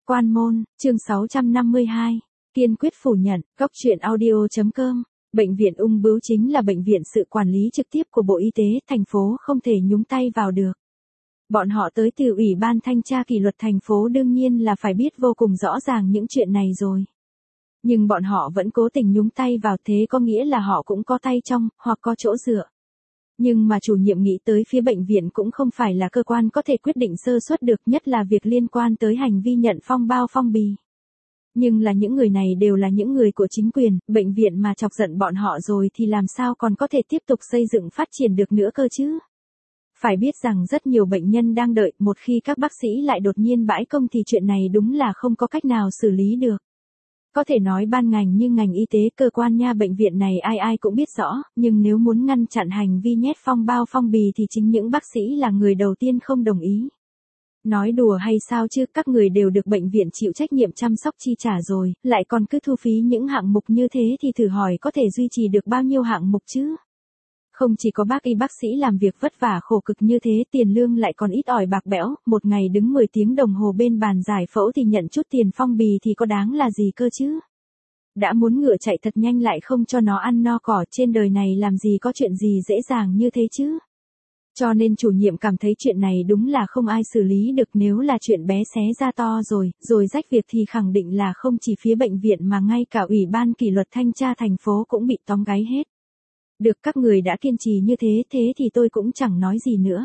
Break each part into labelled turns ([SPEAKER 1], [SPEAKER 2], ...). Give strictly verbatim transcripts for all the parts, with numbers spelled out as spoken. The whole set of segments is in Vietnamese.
[SPEAKER 1] Quan môn, chương sáu trăm năm mươi hai. Kiên quyết phủ nhận. Góc truyện audio chấm com. Bệnh viện ung bướu chính là bệnh viện sự quản lý trực tiếp của Bộ Y tế, thành phố không thể nhúng tay vào được. Bọn họ tới từ Ủy ban Thanh tra kỷ luật thành phố đương nhiên là phải biết vô cùng rõ ràng những chuyện này rồi. Nhưng bọn họ vẫn cố tình nhúng tay vào, thế có nghĩa là họ cũng có tay trong, hoặc có chỗ dựa. Nhưng mà chủ nhiệm nghĩ tới phía bệnh viện cũng không phải là cơ quan có thể quyết định sơ suất được, nhất là việc liên quan tới hành vi nhận phong bao phong bì. Nhưng là những người này đều là những người của chính quyền, bệnh viện mà chọc giận bọn họ rồi thì làm sao còn có thể tiếp tục xây dựng phát triển được nữa cơ chứ? Phải biết rằng rất nhiều bệnh nhân đang đợi, một khi các bác sĩ lại đột nhiên bãi công thì chuyện này đúng là không có cách nào xử lý được. Có thể nói ban ngành như ngành y tế, cơ quan nha, bệnh viện này ai ai cũng biết rõ, nhưng nếu muốn ngăn chặn hành vi nhét phong bao phong bì thì chính những bác sĩ là người đầu tiên không đồng ý. Nói đùa hay sao chứ, các người đều được bệnh viện chịu trách nhiệm chăm sóc chi trả rồi, lại còn cứ thu phí những hạng mục như thế thì thử hỏi có thể duy trì được bao nhiêu hạng mục chứ? Không chỉ có bác y bác sĩ làm việc vất vả khổ cực như thế, tiền lương lại còn ít ỏi bạc bẽo, một ngày đứng mười tiếng đồng hồ bên bàn giải phẫu thì nhận chút tiền phong bì thì có đáng là gì cơ chứ? Đã muốn ngựa chạy thật nhanh lại không cho nó ăn no cỏ, trên đời này làm gì có chuyện gì dễ dàng như thế chứ? Cho nên chủ nhiệm cảm thấy chuyện này đúng là không ai xử lý được, nếu là chuyện bé xé ra to rồi, rồi rách việc thì khẳng định là không chỉ phía bệnh viện mà ngay cả Ủy ban kỷ luật thanh tra thành phố cũng bị tóm gáy hết. Được, các người đã kiên trì như thế, thế thì tôi cũng chẳng nói gì nữa.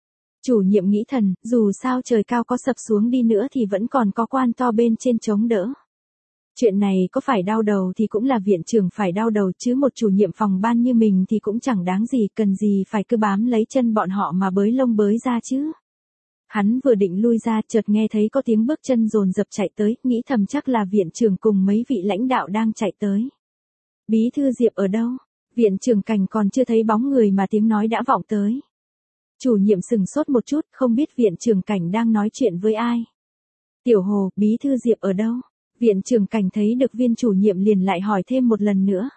[SPEAKER 1] Chủ nhiệm nghĩ thầm, dù sao trời cao có sập xuống đi nữa thì vẫn còn có quan to bên trên chống đỡ. Chuyện này có phải đau đầu thì cũng là viện trưởng phải đau đầu chứ, một chủ nhiệm phòng ban như mình thì cũng chẳng đáng gì, cần gì phải cứ bám lấy chân bọn họ mà bới lông bới ra chứ. Hắn vừa định lui ra, chợt nghe thấy có tiếng bước chân dồn dập chạy tới, nghĩ thầm chắc là viện trưởng cùng mấy vị lãnh đạo đang chạy tới. Bí thư Diệp ở đâu? Viện trưởng Cảnh còn chưa thấy bóng người mà tiếng nói đã vọng tới. Chủ nhiệm sừng sốt một chút, không biết viện trưởng Cảnh đang nói chuyện với ai. Tiểu Hồ, bí thư Diệp ở đâu? Viện trưởng Cảnh thấy được viên chủ nhiệm liền lại hỏi thêm một lần nữa.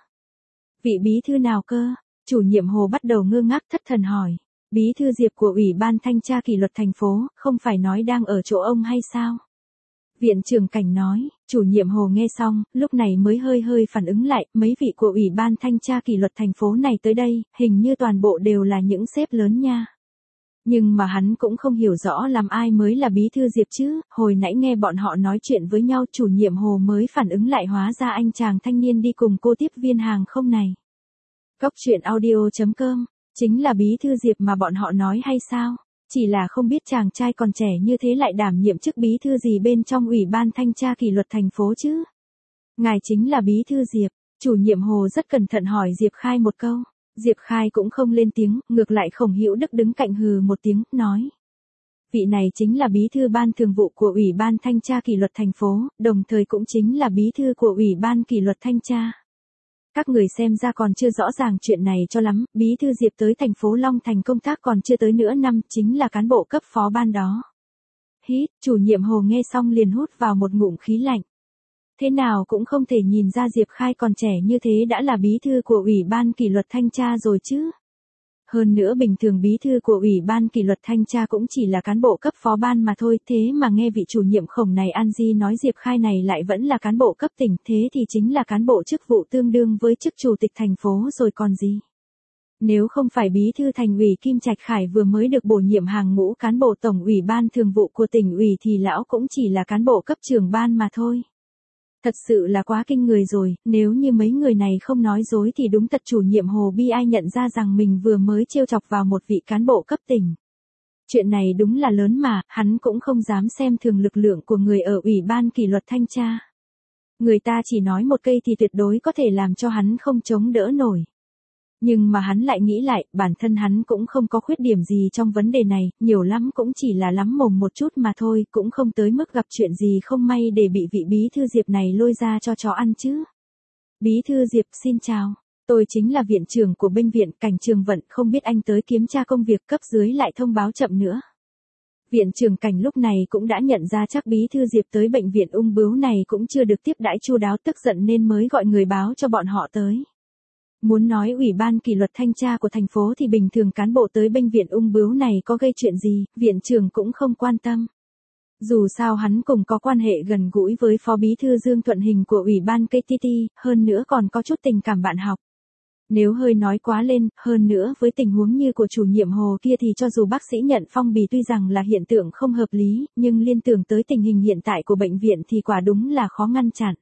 [SPEAKER 1] Vị bí thư nào cơ? Chủ nhiệm Hồ bắt đầu ngơ ngác thất thần hỏi. Bí thư Diệp của Ủy ban Thanh tra kỷ luật thành phố, không phải nói đang ở chỗ ông hay sao? Viện trưởng Cảnh nói. Chủ nhiệm Hồ nghe xong, lúc này mới hơi hơi phản ứng lại, mấy vị của Ủy ban Thanh tra kỷ luật thành phố này tới đây, hình như toàn bộ đều là những sếp lớn nha. Nhưng mà hắn cũng không hiểu rõ làm ai mới là bí thư Diệp chứ, hồi nãy nghe bọn họ nói chuyện với nhau, chủ nhiệm Hồ mới phản ứng lại, hóa ra anh chàng thanh niên đi cùng cô tiếp viên hàng không này. Góc truyện audio chấm com, chính là bí thư Diệp mà bọn họ nói hay sao? Chỉ là không biết chàng trai còn trẻ như thế lại đảm nhiệm chức bí thư gì bên trong Ủy ban Thanh tra kỷ luật thành phố chứ? Ngài chính là bí thư Diệp, chủ nhiệm Hồ rất cẩn thận hỏi Diệp Khai một câu. Diệp Khai cũng không lên tiếng, ngược lại Khổng Hữu Đức đứng cạnh hừ một tiếng, nói. Vị này chính là bí thư ban thường vụ của Ủy ban Thanh tra kỷ luật thành phố, đồng thời cũng chính là bí thư của Ủy ban kỷ luật thanh tra. Các người xem ra còn chưa rõ ràng chuyện này cho lắm, bí thư Diệp tới thành phố Long Thành công tác còn chưa tới nửa năm, chính là cán bộ cấp phó ban đó. Hít, chủ nhiệm Hồ nghe xong liền hút vào một ngụm khí lạnh. Thế nào cũng không thể nhìn ra Diệp Khai còn trẻ như thế đã là bí thư của Ủy ban kỷ luật thanh tra rồi chứ. Hơn nữa bình thường bí thư của Ủy ban kỷ luật thanh tra cũng chỉ là cán bộ cấp phó ban mà thôi, thế mà nghe vị chủ nhiệm Khổng này An Di nói Diệp Khai này lại vẫn là cán bộ cấp tỉnh, thế thì chính là cán bộ chức vụ tương đương với chức chủ tịch thành phố rồi còn gì. Nếu không phải bí thư thành ủy Kim Trạch Khải vừa mới được bổ nhiệm hàng ngũ cán bộ tổng ủy ban thường vụ của tỉnh ủy thì lão cũng chỉ là cán bộ cấp trưởng ban mà thôi. Thật sự là quá kinh người rồi, nếu như mấy người này không nói dối thì đúng thật chủ nhiệm Hồ bi ai nhận ra rằng mình vừa mới trêu chọc vào một vị cán bộ cấp tỉnh. Chuyện này đúng là lớn mà, hắn cũng không dám xem thường lực lượng của người ở Ủy ban kỷ luật thanh tra. Người ta chỉ nói một cây thì tuyệt đối có thể làm cho hắn không chống đỡ nổi. Nhưng mà hắn lại nghĩ lại, bản thân hắn cũng không có khuyết điểm gì trong vấn đề này, nhiều lắm cũng chỉ là lắm mồm một chút mà thôi, cũng không tới mức gặp chuyện gì không may để bị vị bí thư Diệp này lôi ra cho chó ăn chứ. Bí thư Diệp, xin chào. Tôi chính là viện trưởng của bệnh viện Cảnh Trường Vận, không biết anh tới kiểm tra công việc, cấp dưới lại thông báo chậm nữa. Viện trưởng Cảnh lúc này cũng đã nhận ra chắc bí thư Diệp tới bệnh viện ung bướu này cũng chưa được tiếp đãi chu đáo, tức giận nên mới gọi người báo cho bọn họ tới. Muốn nói Ủy ban kỷ luật thanh tra của thành phố thì bình thường cán bộ tới bệnh viện ung bướu này có gây chuyện gì, viện trưởng cũng không quan tâm. Dù sao hắn cùng có quan hệ gần gũi với Phó Bí thư Dương Thuận Hình của Ủy ban ca tê tê, hơn nữa còn có chút tình cảm bạn học. Nếu hơi nói quá lên, hơn nữa với tình huống như của chủ nhiệm Hồ kia thì cho dù bác sĩ nhận phong bì tuy rằng là hiện tượng không hợp lý, nhưng liên tưởng tới tình hình hiện tại của bệnh viện thì quả đúng là khó ngăn chặn.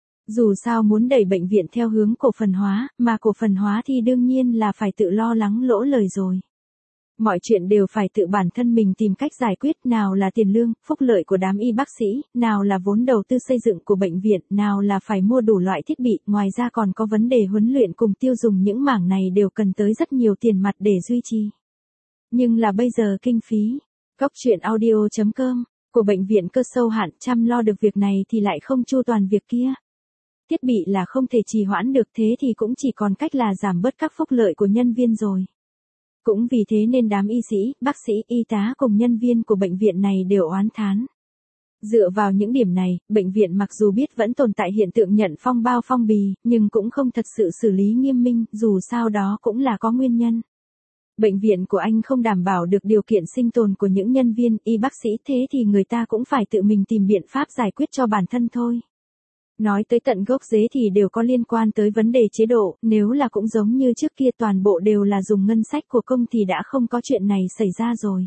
[SPEAKER 1] Dù sao muốn đẩy bệnh viện theo hướng cổ phần hóa, mà cổ phần hóa thì đương nhiên là phải tự lo lắng lỗ lời rồi. Mọi chuyện đều phải tự bản thân mình tìm cách giải quyết, nào là tiền lương, phúc lợi của đám y bác sĩ, nào là vốn đầu tư xây dựng của bệnh viện, nào là phải mua đủ loại thiết bị, ngoài ra còn có vấn đề huấn luyện cùng tiêu dùng, những mảng này đều cần tới rất nhiều tiền mặt để duy trì. Nhưng là bây giờ kinh phí, Góc truyện audio chấm com, của bệnh viện cơ sâu hạn chăm lo được việc này thì lại không chu toàn việc kia. Thiết bị là không thể trì hoãn được, thế thì cũng chỉ còn cách là giảm bớt các phúc lợi của nhân viên rồi. Cũng vì thế nên đám y sĩ, bác sĩ, y tá cùng nhân viên của bệnh viện này đều oán thán. Dựa vào những điểm này, bệnh viện mặc dù biết vẫn tồn tại hiện tượng nhận phong bao phong bì, nhưng cũng không thật sự xử lý nghiêm minh, dù sao đó cũng là có nguyên nhân. Bệnh viện của anh không đảm bảo được điều kiện sinh tồn của những nhân viên, y bác sĩ, thế thì người ta cũng phải tự mình tìm biện pháp giải quyết cho bản thân thôi. Nói tới tận gốc rễ thì đều có liên quan tới vấn đề chế độ, nếu là cũng giống như trước kia toàn bộ đều là dùng ngân sách của công thì đã không có chuyện này xảy ra rồi.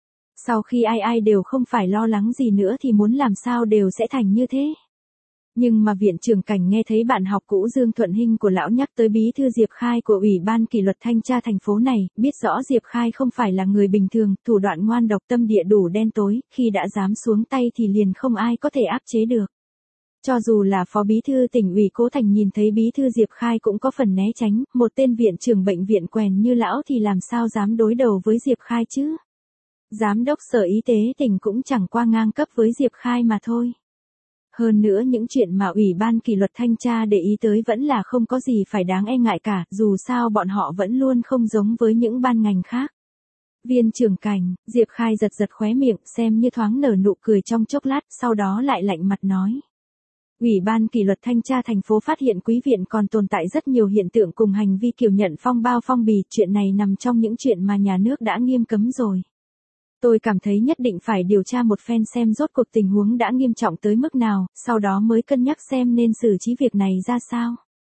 [SPEAKER 1] Sau khi ai ai đều không phải lo lắng gì nữa thì muốn làm sao đều sẽ thành như thế. Nhưng mà viện trưởng Cảnh nghe thấy bạn học cũ Dương Thuận Hinh của lão nhắc tới bí thư Diệp Khai của Ủy ban kỷ luật thanh tra thành phố này, biết rõ Diệp Khai không phải là người bình thường, thủ đoạn ngoan độc, tâm địa đủ đen tối, khi đã dám xuống tay thì liền không ai có thể áp chế được. Cho dù là Phó Bí thư Tỉnh ủy Cố Thành nhìn thấy Bí thư Diệp Khai cũng có phần né tránh, một tên viện trưởng bệnh viện quèn như lão thì làm sao dám đối đầu với Diệp Khai chứ. Giám đốc Sở Y tế tỉnh cũng chẳng qua ngang cấp với Diệp Khai mà thôi. Hơn nữa những chuyện mà Ủy ban kỷ luật thanh tra để ý tới vẫn là không có gì phải đáng e ngại cả, dù sao bọn họ vẫn luôn không giống với những ban ngành khác. Viên trưởng Cảnh, Diệp Khai giật giật khóe miệng xem như thoáng nở nụ cười trong chốc lát, sau đó lại lạnh mặt nói. Ủy ban kỷ luật thanh tra thành phố phát hiện quý viện còn tồn tại rất nhiều hiện tượng cùng hành vi kiểu nhận phong bao phong bì, chuyện này nằm trong những chuyện mà nhà nước đã nghiêm cấm rồi. Tôi cảm thấy nhất định phải điều tra một phen xem rốt cuộc tình huống đã nghiêm trọng tới mức nào, sau đó mới cân nhắc xem nên xử trí việc này ra sao.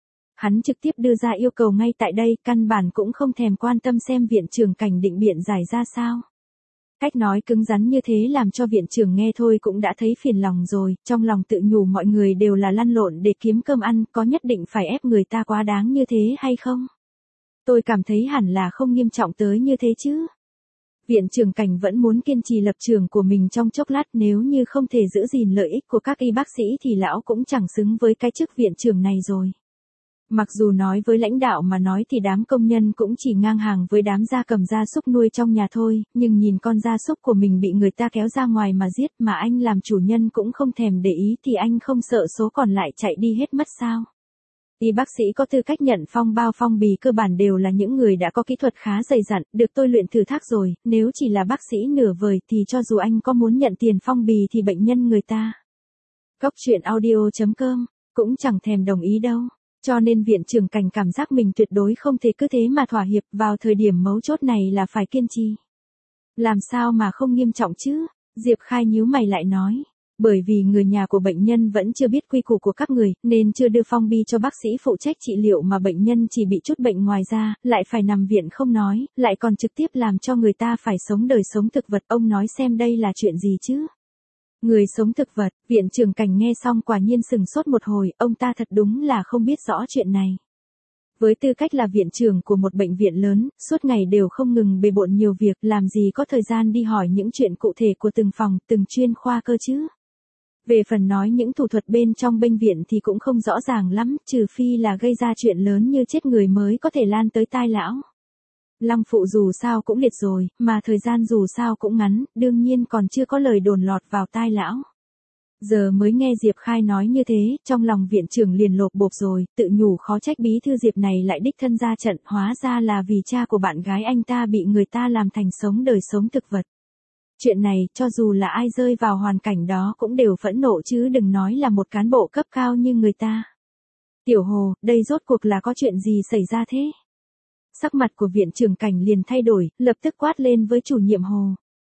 [SPEAKER 1] Hắn trực tiếp đưa ra yêu cầu ngay tại đây, căn bản cũng không thèm quan tâm xem viện trưởng Cảnh định biện giải ra sao. Cách nói cứng rắn như thế làm cho viện trưởng nghe thôi cũng đã thấy phiền lòng rồi, trong lòng tự nhủ mọi người đều là lăn lộn để kiếm cơm ăn, có nhất định phải ép người ta quá đáng như thế hay không? Tôi cảm thấy hẳn là không nghiêm trọng tới như thế chứ. Viện trưởng Cảnh vẫn muốn kiên trì lập trường của mình trong chốc lát, nếu như không thể giữ gìn lợi ích của các y bác sĩ thì lão cũng chẳng xứng với cái chức viện trưởng này rồi. Mặc dù nói với lãnh đạo mà nói thì đám công nhân cũng chỉ ngang hàng với đám gia cầm gia súc nuôi trong nhà thôi, nhưng nhìn con gia súc của mình bị người ta kéo ra ngoài mà giết mà anh làm chủ nhân cũng không thèm để ý thì anh không sợ số còn lại chạy đi hết mất sao? Y bác sĩ có tư cách nhận phong bao phong bì cơ bản đều là những người đã có kỹ thuật khá dày dặn, được tôi luyện thử thác rồi, nếu chỉ là bác sĩ nửa vời thì cho dù anh có muốn nhận tiền phong bì thì bệnh nhân người ta. Góc truyện audio chấm com, cũng chẳng thèm đồng ý đâu. Cho nên viện trưởng Cảnh cảm giác mình tuyệt đối không thể cứ thế mà thỏa hiệp, vào thời điểm mấu chốt này là phải kiên trì. Làm sao mà không nghiêm trọng chứ? Diệp Khai nhíu mày lại nói. Bởi vì người nhà của bệnh nhân vẫn chưa biết quy củ của các người, nên chưa đưa phong bì cho bác sĩ phụ trách trị liệu mà bệnh nhân chỉ bị chút bệnh ngoài ra, lại phải nằm viện không nói, lại còn trực tiếp làm cho người ta phải sống đời sống thực vật. Ông nói xem đây là chuyện gì chứ? Người sống thực vật, viện trưởng Cảnh nghe xong quả nhiên sừng sốt một hồi, ông ta thật đúng là không biết rõ chuyện này. Với tư cách là viện trưởng của một bệnh viện lớn, suốt ngày đều không ngừng bề bộn nhiều việc, làm gì có thời gian đi hỏi những chuyện cụ thể của từng phòng, từng chuyên khoa cơ chứ. Về phần nói những thủ thuật bên trong bệnh viện thì cũng không rõ ràng lắm, trừ phi là gây ra chuyện lớn như chết người mới có thể lan tới tai lão. Lăng phụ dù sao cũng liệt rồi, mà thời gian dù sao cũng ngắn, đương nhiên còn chưa có lời đồn lọt vào tai lão. Giờ mới nghe Diệp Khai nói như thế, trong lòng viện trưởng liền lột bột rồi, tự nhủ khó trách bí thư Diệp này lại đích thân ra trận, hóa ra là vì cha của bạn gái anh ta bị người ta làm thành sống đời sống thực vật. Chuyện này, cho dù là ai rơi vào hoàn cảnh đó cũng đều phẫn nộ chứ đừng nói là một cán bộ cấp cao như người ta. Tiểu Hồ, đây rốt cuộc là có chuyện gì xảy ra thế? Sắc mặt của viện trưởng Cảnh liền thay đổi, lập tức quát lên với chủ nhiệm Hồ.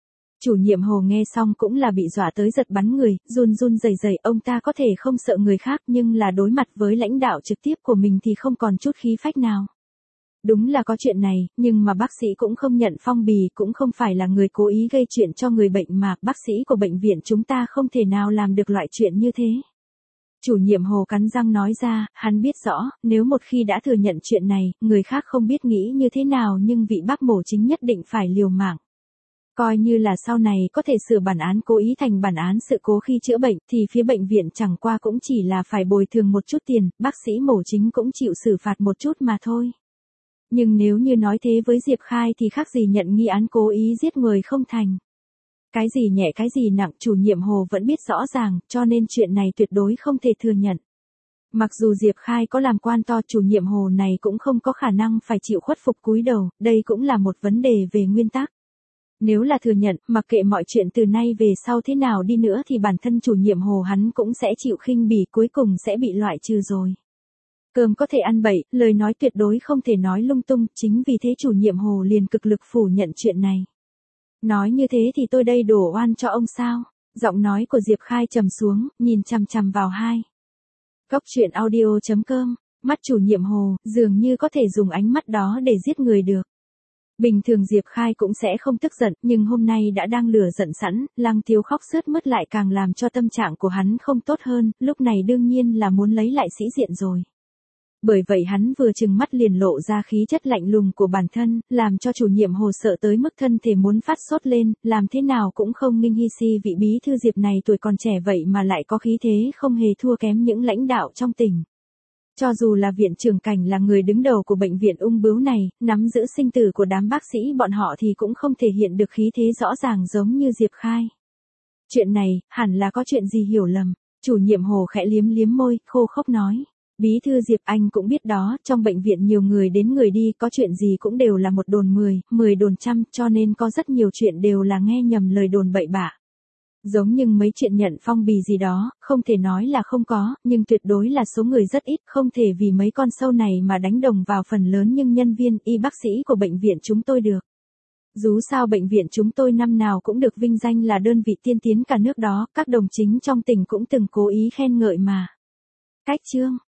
[SPEAKER 1] Chủ nhiệm Hồ nghe xong cũng là bị dọa tới giật bắn người, run run rẩy rẩy, ông ta có thể không sợ người khác nhưng là đối mặt với lãnh đạo trực tiếp của mình thì không còn chút khí phách nào. Đúng là có chuyện này, nhưng mà bác sĩ cũng không nhận phong bì, cũng không phải là người cố ý gây chuyện cho người bệnh mà, bác sĩ của bệnh viện chúng ta không thể nào làm được loại chuyện như thế. Chủ nhiệm Hồ cắn răng nói ra, hắn biết rõ, nếu một khi đã thừa nhận chuyện này, người khác không biết nghĩ như thế nào nhưng vị bác mổ chính nhất định phải liều mạng. Coi như là sau này có thể sửa bản án cố ý thành bản án sự cố khi chữa bệnh, thì phía bệnh viện chẳng qua cũng chỉ là phải bồi thường một chút tiền, bác sĩ mổ chính cũng chịu xử phạt một chút mà thôi. Nhưng nếu như nói thế với Diệp Khai thì khác gì nhận nghi án cố ý giết người không thành. Cái gì nhẹ cái gì nặng chủ nhiệm Hồ vẫn biết rõ ràng, cho nên chuyện này tuyệt đối không thể thừa nhận. Mặc dù Diệp Khai có làm quan to, chủ nhiệm Hồ này cũng không có khả năng phải chịu khuất phục cúi đầu, đây cũng là một vấn đề về nguyên tắc. Nếu là thừa nhận, mặc kệ mọi chuyện từ nay về sau thế nào đi nữa thì bản thân chủ nhiệm Hồ hắn cũng sẽ chịu khinh bỉ, cuối cùng sẽ bị loại trừ rồi. Cơm có thể ăn bậy, lời nói tuyệt đối không thể nói lung tung, chính vì thế chủ nhiệm Hồ liền cực lực phủ nhận chuyện này. Nói như thế thì tôi đây đổ oan cho ông sao? Giọng nói của Diệp Khai trầm xuống, nhìn chằm chằm vào hai. Góc truyện audio chấm com, mắt chủ nhiệm Hồ, dường như có thể dùng ánh mắt đó để giết người được. Bình thường Diệp Khai cũng sẽ không tức giận, nhưng hôm nay đã đang lửa giận sẵn, Lăng Thiếu khóc sướt mướt lại càng làm cho tâm trạng của hắn không tốt hơn, lúc này đương nhiên là muốn lấy lại sĩ diện rồi. Bởi vậy hắn vừa trừng mắt liền lộ ra khí chất lạnh lùng của bản thân, làm cho chủ nhiệm Hồ sợ tới mức thân thể muốn phát sốt lên, làm thế nào cũng không nghinh hy si vị bí thư Diệp này tuổi còn trẻ vậy mà lại có khí thế không hề thua kém những lãnh đạo trong tỉnh. Cho dù là viện trưởng Cảnh là người đứng đầu của bệnh viện ung bướu này, nắm giữ sinh tử của đám bác sĩ bọn họ thì cũng không thể hiện được khí thế rõ ràng giống như Diệp Khai. Chuyện này, hẳn là có chuyện gì hiểu lầm, chủ nhiệm Hồ khẽ liếm liếm môi, khô khốc nói. Bí thư Diệp anh cũng biết đó, trong bệnh viện nhiều người đến người đi, có chuyện gì cũng đều là một đồn mười, mười đồn trăm, cho nên có rất nhiều chuyện đều là nghe nhầm lời đồn bậy bạ. Giống như mấy chuyện nhận phong bì gì đó, không thể nói là không có, nhưng tuyệt đối là số người rất ít, không thể vì mấy con sâu này mà đánh đồng vào phần lớn nhưng nhân viên, y bác sĩ của bệnh viện chúng tôi được. Dù sao bệnh viện chúng tôi năm nào cũng được vinh danh là đơn vị tiên tiến cả nước đó, các đồng chính trong tỉnh cũng từng cố ý khen ngợi mà. Cách chương